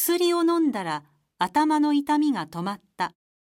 薬を飲んだら頭の痛みが止まった。